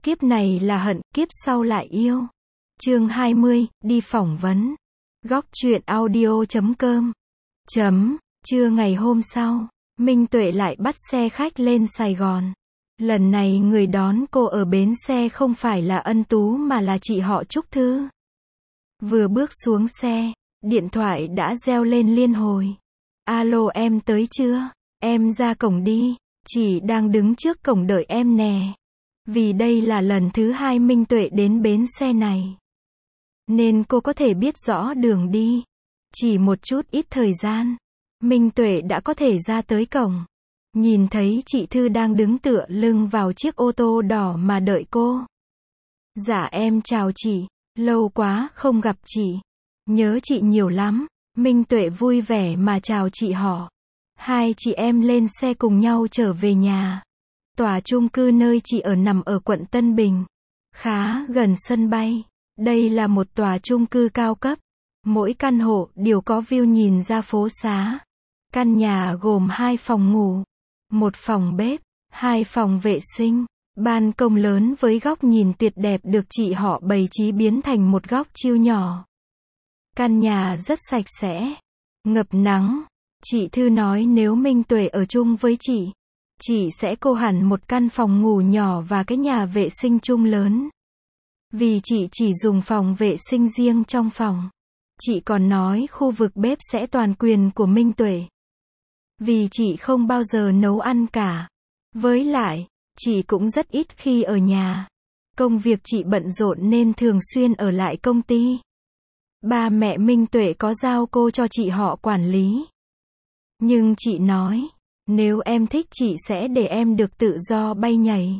Kiếp này là hận, kiếp sau lại yêu. Chương 20, đi phỏng vấn. Góc truyện audio.com. Trưa ngày hôm sau, Minh Tuệ lại bắt xe khách lên Sài Gòn. Lần này người đón cô ở bến xe không phải là Ân Tú mà là chị họ Trúc Thư. Vừa bước xuống xe, điện thoại đã reo lên liên hồi. Alo, em tới chưa? Em ra cổng đi, chị đang đứng trước cổng đợi em nè. Vì đây là lần thứ 2 Minh Tuệ đến bến xe này, nên cô có thể biết rõ đường đi. Chỉ một chút ít thời gian, Minh Tuệ đã có thể ra tới cổng. Nhìn thấy chị Thư đang đứng tựa lưng vào chiếc ô tô đỏ mà đợi cô. Dạ em chào chị, lâu quá không gặp chị. Nhớ chị nhiều lắm. Minh Tuệ vui vẻ mà chào chị họ. Hai chị em lên xe cùng nhau trở về nhà. Tòa chung cư nơi chị ở nằm ở quận Tân Bình, khá gần sân bay. Đây là một tòa chung cư cao cấp. Mỗi căn hộ đều có view nhìn ra phố xá. Căn nhà gồm 2 phòng ngủ, 1 phòng bếp, 2 phòng vệ sinh, ban công lớn với góc nhìn tuyệt đẹp được chị họ bày trí biến thành một góc chill nhỏ. Căn nhà rất sạch sẽ, ngập nắng. Chị Thư nói nếu Minh Tuệ ở chung với chị sẽ cô hẳn một căn phòng ngủ nhỏ và cái nhà vệ sinh chung lớn. Vì chị chỉ dùng phòng vệ sinh riêng trong phòng. Chị còn nói khu vực bếp sẽ toàn quyền của Minh Tuệ. Vì chị không bao giờ nấu ăn cả. Với lại, chị cũng rất ít khi ở nhà. Công việc chị bận rộn nên thường xuyên ở lại công ty. Ba mẹ Minh Tuệ có giao cô cho chị họ quản lý. Nhưng chị nói, nếu em thích chị sẽ để em được tự do bay nhảy.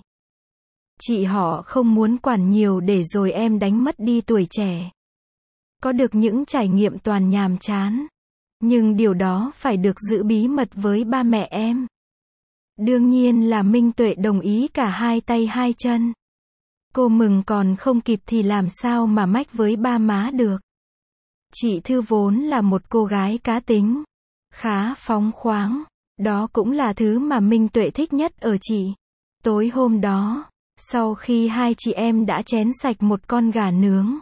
Chị họ không muốn quản nhiều để rồi em đánh mất đi tuổi trẻ. Có được những trải nghiệm toàn nhàm chán. Nhưng điều đó phải được giữ bí mật với ba mẹ em. Đương nhiên là Minh Tuệ đồng ý cả hai tay hai chân. Cô mừng còn không kịp thì làm sao mà mách với ba má được. Chị Thư vốn là một cô gái cá tính, khá phóng khoáng. Đó cũng là thứ mà Minh Tuệ thích nhất ở chị. Tối hôm đó, sau khi hai chị em đã chén sạch một con gà nướng,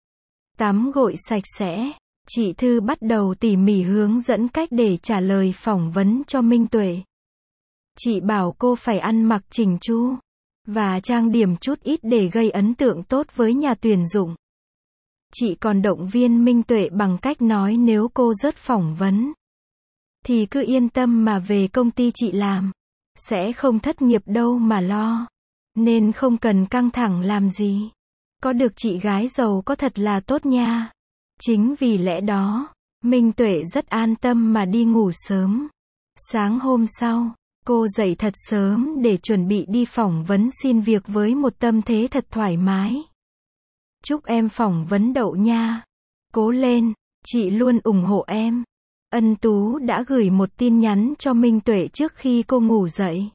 tắm gội sạch sẽ, chị Thư bắt đầu tỉ mỉ hướng dẫn cách để trả lời phỏng vấn cho Minh Tuệ. Chị bảo cô phải ăn mặc chỉnh chu và trang điểm chút ít để gây ấn tượng tốt với nhà tuyển dụng. Chị còn động viên Minh Tuệ bằng cách nói nếu cô rớt phỏng vấn thì cứ yên tâm mà về công ty chị làm, sẽ không thất nghiệp đâu mà lo, nên không cần căng thẳng làm gì. Có được chị gái giàu có thật là tốt nha. Chính vì lẽ đó, Minh Tuệ rất an tâm mà đi ngủ sớm. Sáng hôm sau, cô dậy thật sớm để chuẩn bị đi phỏng vấn xin việc với một tâm thế thật thoải mái. Chúc em phỏng vấn đậu nha. Cố lên, chị luôn ủng hộ em. Ân Tú đã gửi một tin nhắn cho Minh Tuệ trước khi cô ngủ dậy.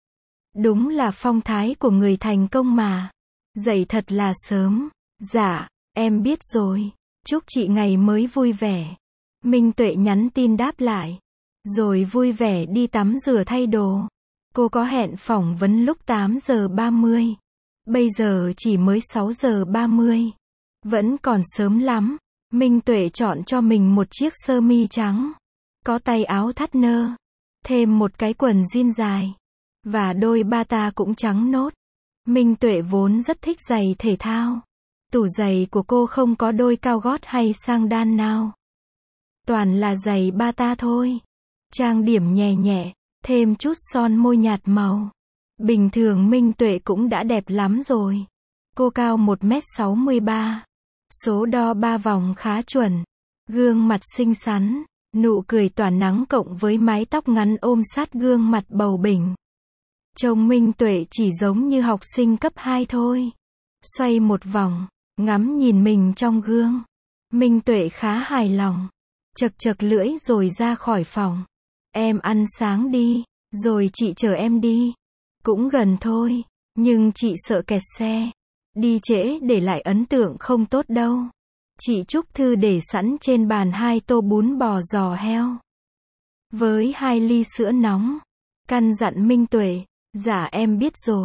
Đúng là phong thái của người thành công mà. Dậy thật là sớm. Dạ, em biết rồi. Chúc chị ngày mới vui vẻ. Minh Tuệ nhắn tin đáp lại. Rồi vui vẻ đi tắm rửa thay đồ. Cô có hẹn phỏng vấn lúc 8 giờ 30. Bây giờ chỉ mới 6 giờ 30. Vẫn còn sớm lắm. Minh Tuệ chọn cho mình một chiếc sơ mi trắng, có tay áo thắt nơ, thêm một cái quần jean dài, và đôi bata cũng trắng nốt. Minh Tuệ vốn rất thích giày thể thao. Tủ giày của cô không có đôi cao gót hay sang đan nào. Toàn là giày bata thôi. Trang điểm nhẹ nhẹ, thêm chút son môi nhạt màu. Bình thường Minh Tuệ cũng đã đẹp lắm rồi. Cô cao 1m63. Số đo 3 vòng khá chuẩn. Gương mặt xinh xắn, nụ cười tỏa nắng cộng với mái tóc ngắn ôm sát gương mặt bầu bỉnh. Trông Minh Tuệ chỉ giống như học sinh cấp 2 thôi. Xoay một vòng, ngắm nhìn mình trong gương. Minh Tuệ khá hài lòng. Chật chật lưỡi rồi ra khỏi phòng. Em ăn sáng đi, rồi chị chở em đi. Cũng gần thôi, nhưng chị sợ kẹt xe. Đi trễ để lại ấn tượng không tốt đâu. Chị Trúc Thư để sẵn trên bàn 2 tô bún bò giò heo với 2 ly sữa nóng. Căn dặn Minh Tuệ. Dạ em biết rồi.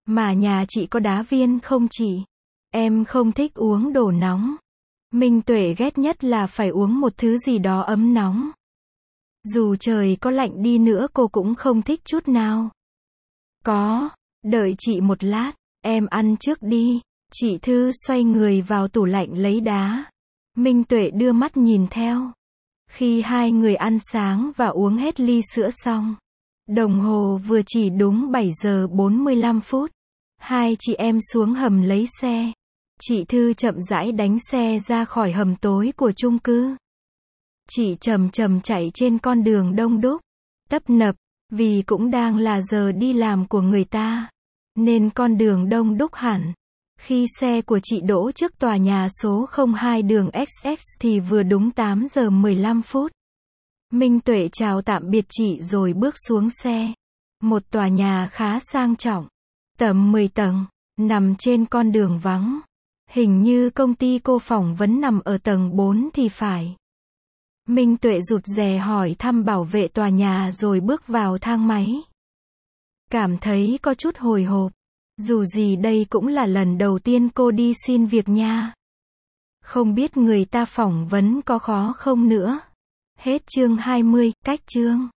Mà nhà chị có đá viên không chị? Em không thích uống đồ nóng. Minh Tuệ ghét nhất là phải uống một thứ gì đó ấm nóng. Dù trời có lạnh đi nữa cô cũng không thích chút nào. Có, đợi chị một lát, em ăn trước đi. Chị Thư xoay người vào tủ lạnh lấy đá. Minh Tuệ đưa mắt nhìn theo. Khi hai người ăn sáng và uống hết ly sữa xong, đồng hồ vừa chỉ đúng 7 giờ 45 phút. Hai chị em xuống hầm lấy xe. Chị Thư chậm rãi đánh xe ra khỏi hầm tối của chung cư. Chị chậm chậm chạy trên con đường đông đúc, tấp nập, vì cũng đang là giờ đi làm của người ta, nên con đường đông đúc hẳn. Khi xe của chị đỗ trước tòa nhà số 02 đường XX thì vừa đúng 8 giờ 15 phút. Minh Tuệ chào tạm biệt chị rồi bước xuống xe. Một tòa nhà khá sang trọng, tầm 10 tầng, nằm trên con đường vắng. Hình như công ty cô phỏng vấn nằm ở tầng 4 thì phải. Minh Tuệ rụt rè hỏi thăm bảo vệ tòa nhà rồi bước vào thang máy. Cảm thấy có chút hồi hộp. Dù gì đây cũng là lần đầu tiên cô đi xin việc nha. Không biết người ta phỏng vấn có khó không nữa. Hết chương 20, cách chương.